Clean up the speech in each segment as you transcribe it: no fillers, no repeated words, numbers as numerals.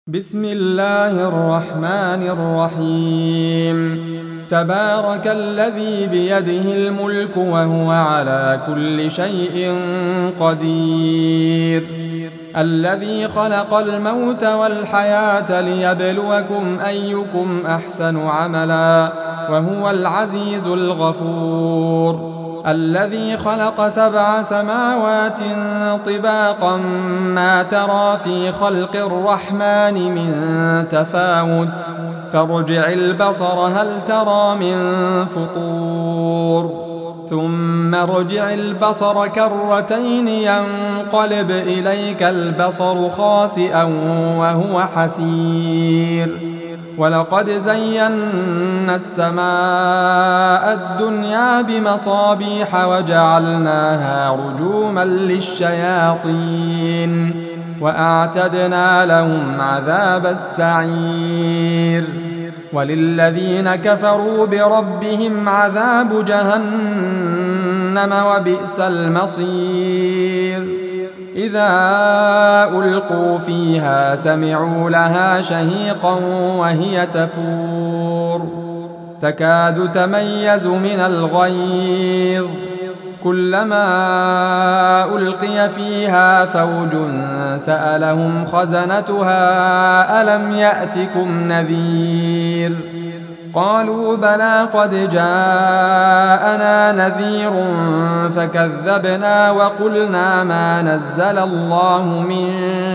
بسم الله الرحمن الرحيم. تبارك الذي بيده الملك وهو على كل شيء قدير. الذي خلق الموت والحياة ليبلوكم أيكم أحسن عملا وهو العزيز الغفور. الذي خلق 7 سماوات طباقا ما ترى في خلق الرحمن من تفاوت فارجع البصر هل ترى من فطور ثم ارجع البصر كرتين ينقلب إليك البصر خاسئا وهو حسير. ولقد زينا السماء الدنيا بمصابيح وجعلناها رجوما للشياطين وأعتدنا لهم عذاب السعير. وللذين كفروا بربهم عذاب جهنم وبئس المصير. إذا ألقوا فيها سمعوا لها شهيقا وهي تفور تكاد تميز من الغيظ كلما ألقي فيها فوج سألهم خزنتها ألم يأتكم نذير قالوا بلى قد جاءنا نذير فكذبنا وقلنا ما نزل الله من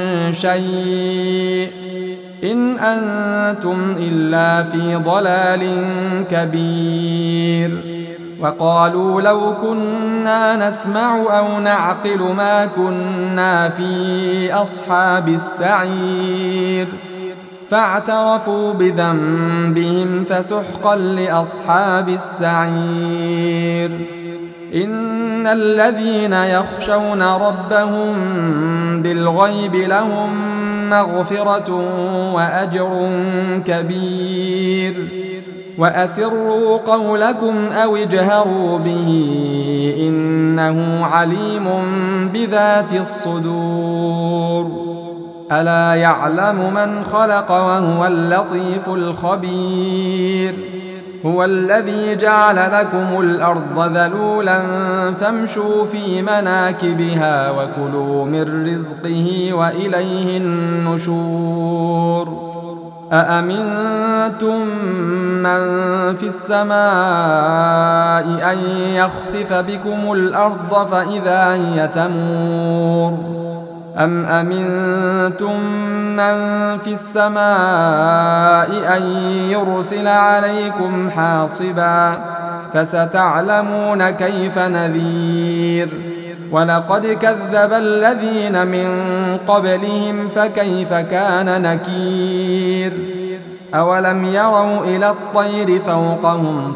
شيء إن أنتم إلا في ضلال كبير. وقالوا لو كنا نسمع أو نعقل ما كنا في أصحاب السعير فاعترفوا بذنبهم فسحقا لأصحاب السعير. إن الذين يخشون ربهم بالغيب لهم مغفرة وأجر كبير. وأسروا قولكم أو اجهروا به إنه عليم بذات الصدور. ألا يعلم من خلق وهو اللطيف الخبير. هو الذي جعل لكم الأرض ذلولا فامشوا في مناكبها وكلوا من رزقه وإليه النشور. أأمنتم من في السماء أن يخسف بكم الأرض فإذا هي تمور أم أمنتم من في السماء أن يرسل عليكم حاصبا فستعلمون كيف نذير. ولقد كذب الذين من قبلهم فكيف كان نكير. أولم يروا إلى الطير فوقهم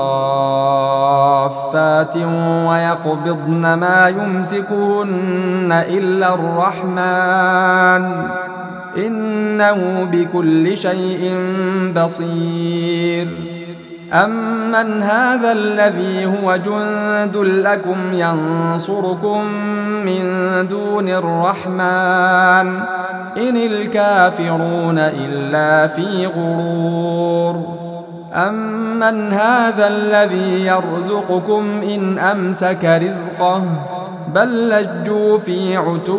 صافات ويقبضن ما يمسكهن إلا الرحمن إنه بكل شيء بصير. أمن هذا الذي هو جند لكم ينصركم من دون الرحمن إن الكافرون إلا في غرور. أمن هذا الذي يرزقكم إن أمسك رزقه بل لجوا في عتو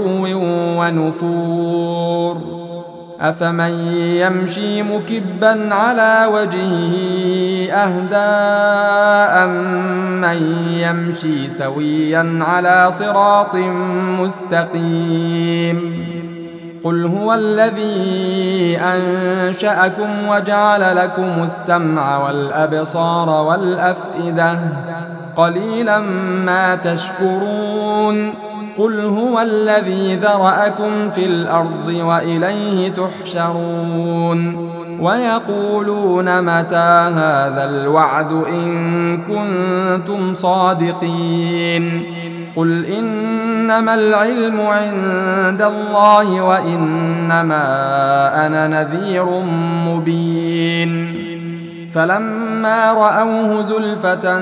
ونفور. أفمن يمشي مكبا على وجهه أهدى أمن يمشي سويا على صراط مستقيم. قل هو الذي أنشأكم وجعل لكم السمع والأبصار والأفئدة قليلا ما تشكرون. قل هو الذي ذرأكم في الأرض وإليه تحشرون. ويقولون متى هذا الوعد إن كنتم صادقين. قل إنما العلم عند الله وإنما أنا نذير مبين. فلما رأوه زلفة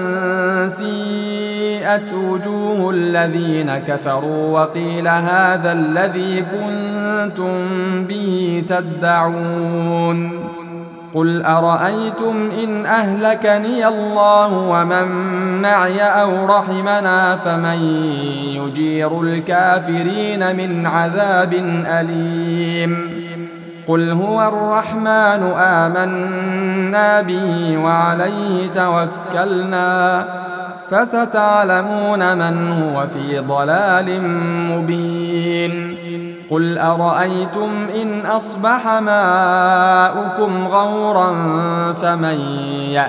سيئت وجوه الذين كفروا وقيل هذا الذي كنتم به تدعون قل أرأيتم إن أهلكني الله ومن معي أو رحمنا فمن يجير الكافرين من عذاب أليم قل هو الرحمن آمنا به وعليه توكلنا فستعلمون من هو في ضلال مبين قل أرأيتم إن أصبح ماؤكم غورا فمن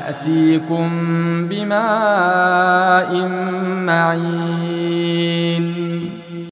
يأتيكم بماء معين